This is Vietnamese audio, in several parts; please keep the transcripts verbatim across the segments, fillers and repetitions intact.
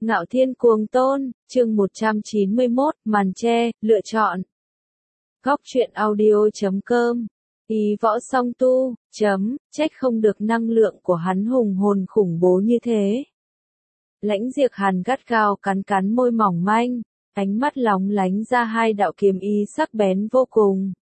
Ngạo Thiên Cuồng Tôn, chương một trăm chín mươi mốt, màn che, lựa chọn. Góc truyện audio chấm com. Ý võ song tu, chấm, trách không được năng lượng của hắn hùng hồn khủng bố như thế. Lãnh Diệp Hàn gắt gao cắn cắn môi mỏng manh, ánh mắt lóng lánh ra hai đạo kiếm ý sắc bén vô cùng.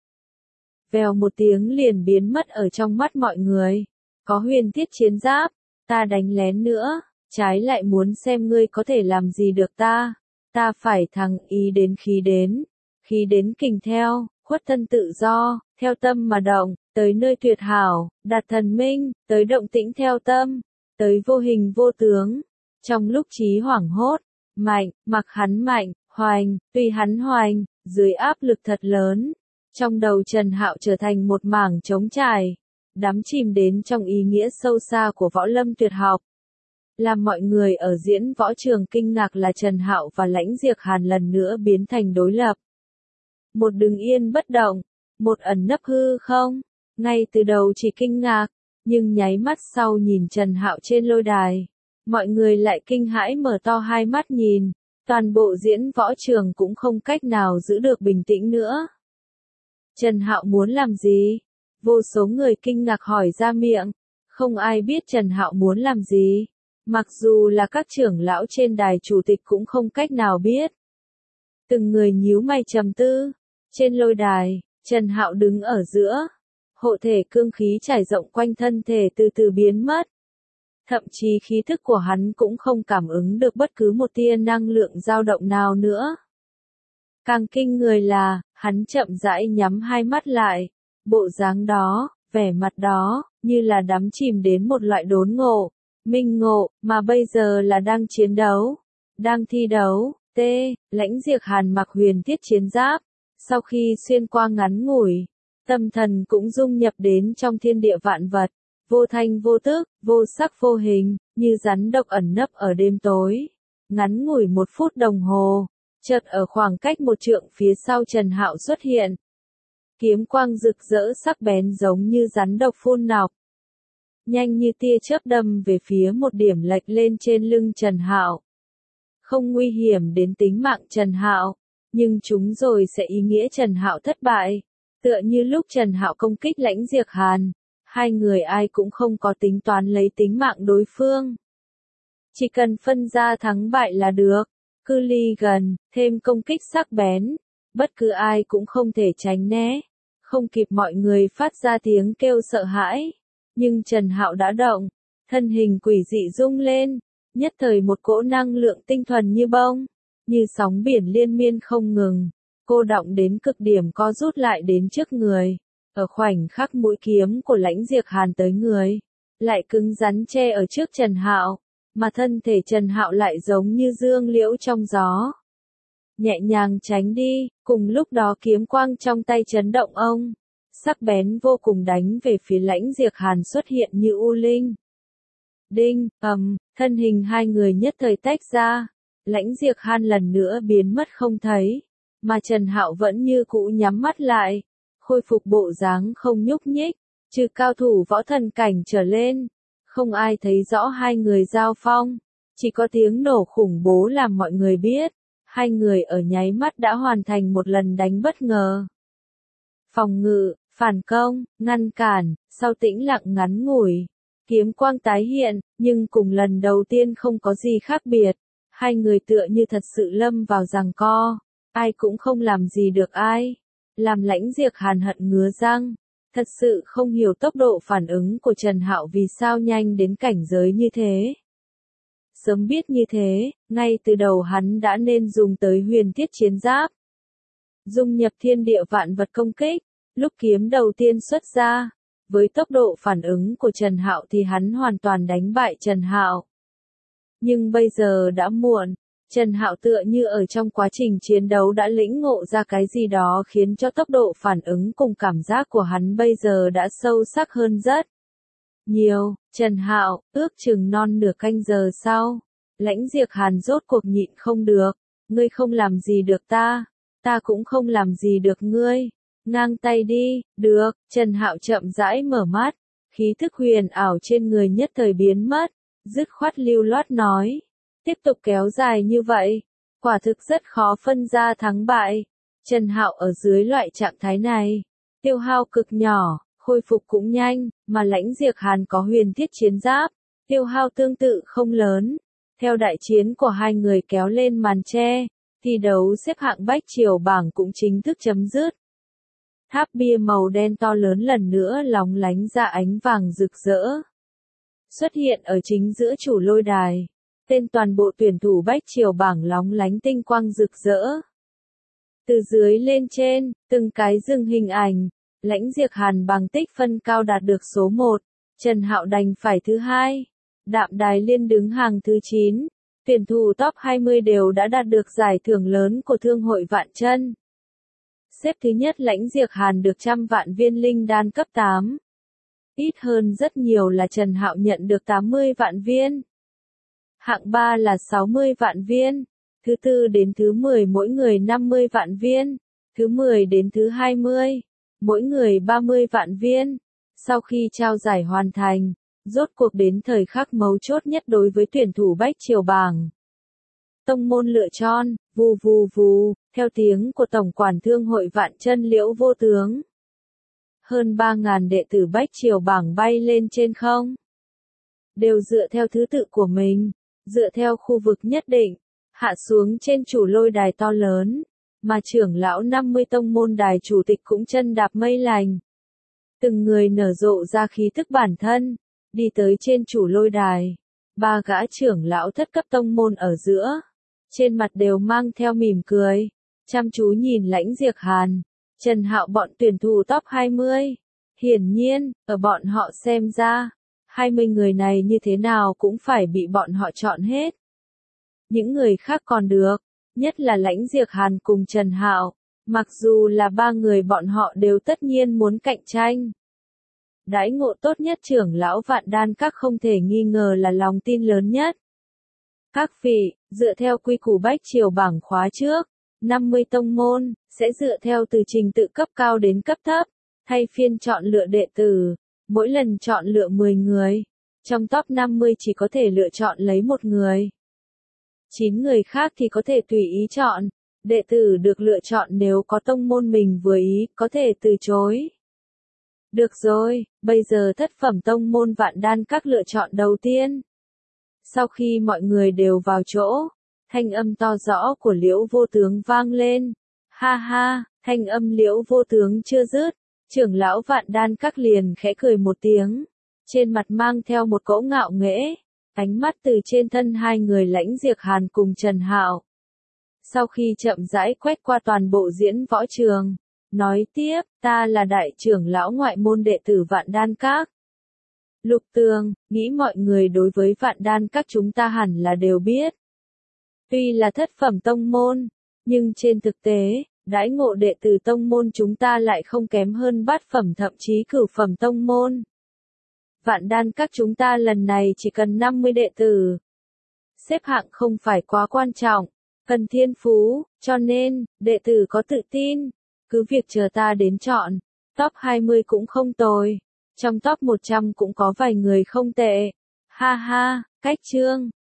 Vèo một tiếng liền biến mất ở trong mắt mọi người. Có huyền thiết chiến giáp, ta đánh lén nữa, trái lại muốn xem ngươi có thể làm gì được ta. Ta phải thắng, ý đến khí đến, khí đến kình theo, khuất thân tự do, theo tâm mà động, tới nơi tuyệt hảo, đạt thần minh, tới động tĩnh theo tâm, tới vô hình vô tướng. Trong lúc trí hoảng hốt, mạnh, mặc hắn mạnh, hoành, tùy hắn hoành, dưới áp lực thật lớn. Trong đầu Trần Hạo trở thành một mảng trống trải, đắm chìm đến trong ý nghĩa sâu xa của võ lâm tuyệt học. Làm mọi người ở diễn võ trường kinh ngạc là Trần Hạo và Lãnh Diệp Hàn lần nữa biến thành đối lập. Một đứng yên bất động, một ẩn nấp hư không, ngay từ đầu chỉ kinh ngạc, nhưng nháy mắt sau nhìn Trần Hạo trên lôi đài, mọi người lại kinh hãi mở to hai mắt nhìn, toàn bộ diễn võ trường cũng không cách nào giữ được bình tĩnh nữa. Trần Hạo muốn làm gì? Vô số người kinh ngạc hỏi ra miệng, không ai biết Trần Hạo muốn làm gì. Mặc dù là các trưởng lão trên đài chủ tịch cũng không cách nào biết. Từng người nhíu mày trầm tư. Trên lôi đài, Trần Hạo đứng ở giữa. Hộ thể cương khí trải rộng quanh thân thể từ từ biến mất. Thậm chí khí thức của hắn cũng không cảm ứng được bất cứ một tia năng lượng dao động nào nữa. Càng kinh người là, hắn chậm rãi nhắm hai mắt lại. Bộ dáng đó, vẻ mặt đó, như là đắm chìm đến một loại đốn ngộ. Minh ngộ, mà bây giờ là đang chiến đấu, đang thi đấu. T. Lãnh Diệp Hàn mặc huyền thiết chiến giáp, sau khi xuyên qua ngắn ngủi, tâm thần cũng dung nhập đến trong thiên địa vạn vật, vô thanh vô tức, vô sắc vô hình, như rắn độc ẩn nấp ở đêm tối. Ngắn ngủi một phút đồng hồ, chợt ở khoảng cách một trượng phía sau Trần Hạo xuất hiện. Kiếm quang rực rỡ sắc bén giống như rắn độc phun nọc. Nhanh như tia chớp đâm về phía một điểm lệch lên trên lưng Trần Hạo. Không nguy hiểm đến tính mạng Trần Hạo, nhưng chúng rồi sẽ ý nghĩa Trần Hạo thất bại. Tựa như lúc Trần Hạo công kích Lãnh Diệp Hàn, hai người ai cũng không có tính toán lấy tính mạng đối phương. Chỉ cần phân ra thắng bại là được, cự ly gần, thêm công kích sắc bén, bất cứ ai cũng không thể tránh né. Không kịp mọi người phát ra tiếng kêu sợ hãi. Nhưng Trần Hạo đã động, thân hình quỷ dị rung lên, nhất thời một cỗ năng lượng tinh thuần như bông, như sóng biển liên miên không ngừng, cô đọng đến cực điểm co rút lại đến trước người. Ở khoảnh khắc mũi kiếm của Lãnh Diệp Hàn tới người, lại cứng rắn che ở trước Trần Hạo, mà thân thể Trần Hạo lại giống như dương liễu trong gió. Nhẹ nhàng tránh đi, cùng lúc đó kiếm quang trong tay chấn động ông. Sắc bén vô cùng đánh về phía Lãnh Diệp Hàn xuất hiện như u linh. Đinh, ầm, thân hình hai người nhất thời tách ra. Lãnh Diệp Hàn lần nữa biến mất không thấy, mà Trần Hạo vẫn như cũ nhắm mắt lại, khôi phục bộ dáng không nhúc nhích, trừ cao thủ võ thần cảnh trở lên, không ai thấy rõ hai người giao phong, chỉ có tiếng nổ khủng bố làm mọi người biết, hai người ở nháy mắt đã hoàn thành một lần đánh bất ngờ. Phòng ngự, phản công, ngăn cản, sau tĩnh lặng ngắn ngủi, kiếm quang tái hiện, nhưng cùng lần đầu tiên không có gì khác biệt, hai người tựa như thật sự lâm vào giằng co, ai cũng không làm gì được ai, làm Lãnh Diệp Hàn hận ngứa răng, thật sự không hiểu tốc độ phản ứng của Trần Hạo vì sao nhanh đến cảnh giới như thế. Sớm biết như thế, ngay từ đầu hắn đã nên dùng tới huyền thiết chiến giáp, dung nhập thiên địa vạn vật công kích. Lúc kiếm đầu tiên xuất ra, với tốc độ phản ứng của Trần Hạo thì hắn hoàn toàn đánh bại Trần Hạo. Nhưng bây giờ đã muộn, Trần Hạo tựa như ở trong quá trình chiến đấu đã lĩnh ngộ ra cái gì đó khiến cho tốc độ phản ứng cùng cảm giác của hắn bây giờ đã sâu sắc hơn rất nhiều. Trần Hạo, ước chừng non nửa canh giờ sau, Lãnh Diệp Hàn rốt cuộc nhịn không được, ngươi không làm gì được ta, ta cũng không làm gì được ngươi. Ngang tay đi, được, Trần Hạo chậm rãi mở mắt, khí thức huyền ảo trên người nhất thời biến mất, dứt khoát lưu loát nói, Tiếp tục kéo dài như vậy, quả thực rất khó phân ra thắng bại. Trần Hạo ở dưới loại trạng thái này, tiêu hao cực nhỏ, khôi phục cũng nhanh, mà Lãnh Diệc Hàn có huyền thiết chiến giáp, tiêu hao tương tự không lớn. Theo đại chiến của hai người kéo lên màn che, thi đấu xếp hạng bách triều bảng cũng chính thức chấm dứt. Tháp bia màu đen to lớn lần nữa lóng lánh ra ánh vàng rực rỡ. Xuất hiện ở chính giữa chủ lôi đài. Tên toàn bộ tuyển thủ bách triều bảng lóng lánh tinh quang rực rỡ. Từ dưới lên trên, từng cái dừng hình ảnh. Lãnh Diệc Hàn bằng tích phân cao đạt được số một. Trần Hạo đành phải thứ hai. Đạm Đài Liên đứng hàng thứ chín. Tuyển thủ top hai mươi đều đã đạt được giải thưởng lớn của Thương hội Vạn Chân. Xếp thứ nhất Lãnh Diệc Hàn được trăm vạn viên linh đan cấp tám. Ít hơn rất nhiều là Trần Hạo nhận được tám mươi vạn viên. Hạng ba là sáu mươi vạn viên. Thứ tư đến thứ mười mỗi người năm mươi vạn viên. Thứ mười đến thứ hai mươi, mỗi người ba mươi vạn viên. Sau khi trao giải hoàn thành, rốt cuộc đến thời khắc mấu chốt nhất đối với tuyển thủ bách triều bảng. Tông môn lựa chọn, vù vù vù, theo tiếng của Tổng quản Thương hội Vạn Chân Liễu Vô Tướng. Hơn ba nghìn đệ tử bách triều bảng bay lên trên không. Đều dựa theo thứ tự của mình, dựa theo khu vực nhất định, hạ xuống trên chủ lôi đài to lớn, mà trưởng lão năm mươi tông môn đài chủ tịch cũng chân đạp mây lành. Từng người nở rộ ra khí tức bản thân, đi tới trên chủ lôi đài. Ba gã trưởng lão thất cấp tông môn ở giữa, trên mặt đều mang theo mỉm cười, chăm chú nhìn Lãnh Diệc Hàn, Trần Hạo bọn tuyển thủ top hai mươi. Hiển nhiên, ở bọn họ xem ra, hai mươi người này như thế nào cũng phải bị bọn họ chọn hết. Những người khác còn được, nhất là Lãnh Diệc Hàn cùng Trần Hạo, mặc dù là ba người bọn họ đều tất nhiên muốn cạnh tranh. Đãi ngộ tốt nhất trưởng lão Vạn Đan Các không thể nghi ngờ là lòng tin lớn nhất. Các vị, dựa theo quy củ bách triều bảng khóa trước, năm mươi tông môn, sẽ dựa theo từ trình tự cấp cao đến cấp thấp, thay phiên chọn lựa đệ tử, mỗi lần chọn lựa mười người. Trong top năm mươi chỉ có thể lựa chọn lấy một người. chín người khác thì có thể tùy ý chọn, đệ tử được lựa chọn nếu có tông môn mình vừa ý, có thể từ chối. Được rồi, bây giờ thất phẩm tông môn Vạn Đan Các lựa chọn đầu tiên. Sau khi mọi người đều vào chỗ, thanh âm to rõ của Liễu Vô Tướng vang lên. Ha ha, thanh âm Liễu Vô Tướng chưa dứt, trưởng lão Vạn Đan Các liền khẽ cười một tiếng, trên mặt mang theo một cỗ ngạo nghễ, ánh mắt từ trên thân hai người Lãnh Diệc Hàn cùng Trần Hạo. Sau khi chậm rãi quét qua toàn bộ diễn võ trường, nói tiếp, ta là đại trưởng lão ngoại môn đệ tử Vạn Đan Các. Lục Tường, nghĩ mọi người đối với Vạn Đan Các chúng ta hẳn là đều biết. Tuy là thất phẩm tông môn, nhưng trên thực tế, đãi ngộ đệ tử tông môn chúng ta lại không kém hơn bát phẩm thậm chí cửu phẩm tông môn. Vạn Đan Các chúng ta lần này chỉ cần năm mươi đệ tử. Xếp hạng không phải quá quan trọng, cần thiên phú, cho nên, đệ tử có tự tin. Cứ việc chờ ta đến chọn, top hai mươi cũng không tồi, trong top một trăm cũng có vài người không tệ. Ha ha, cách chương.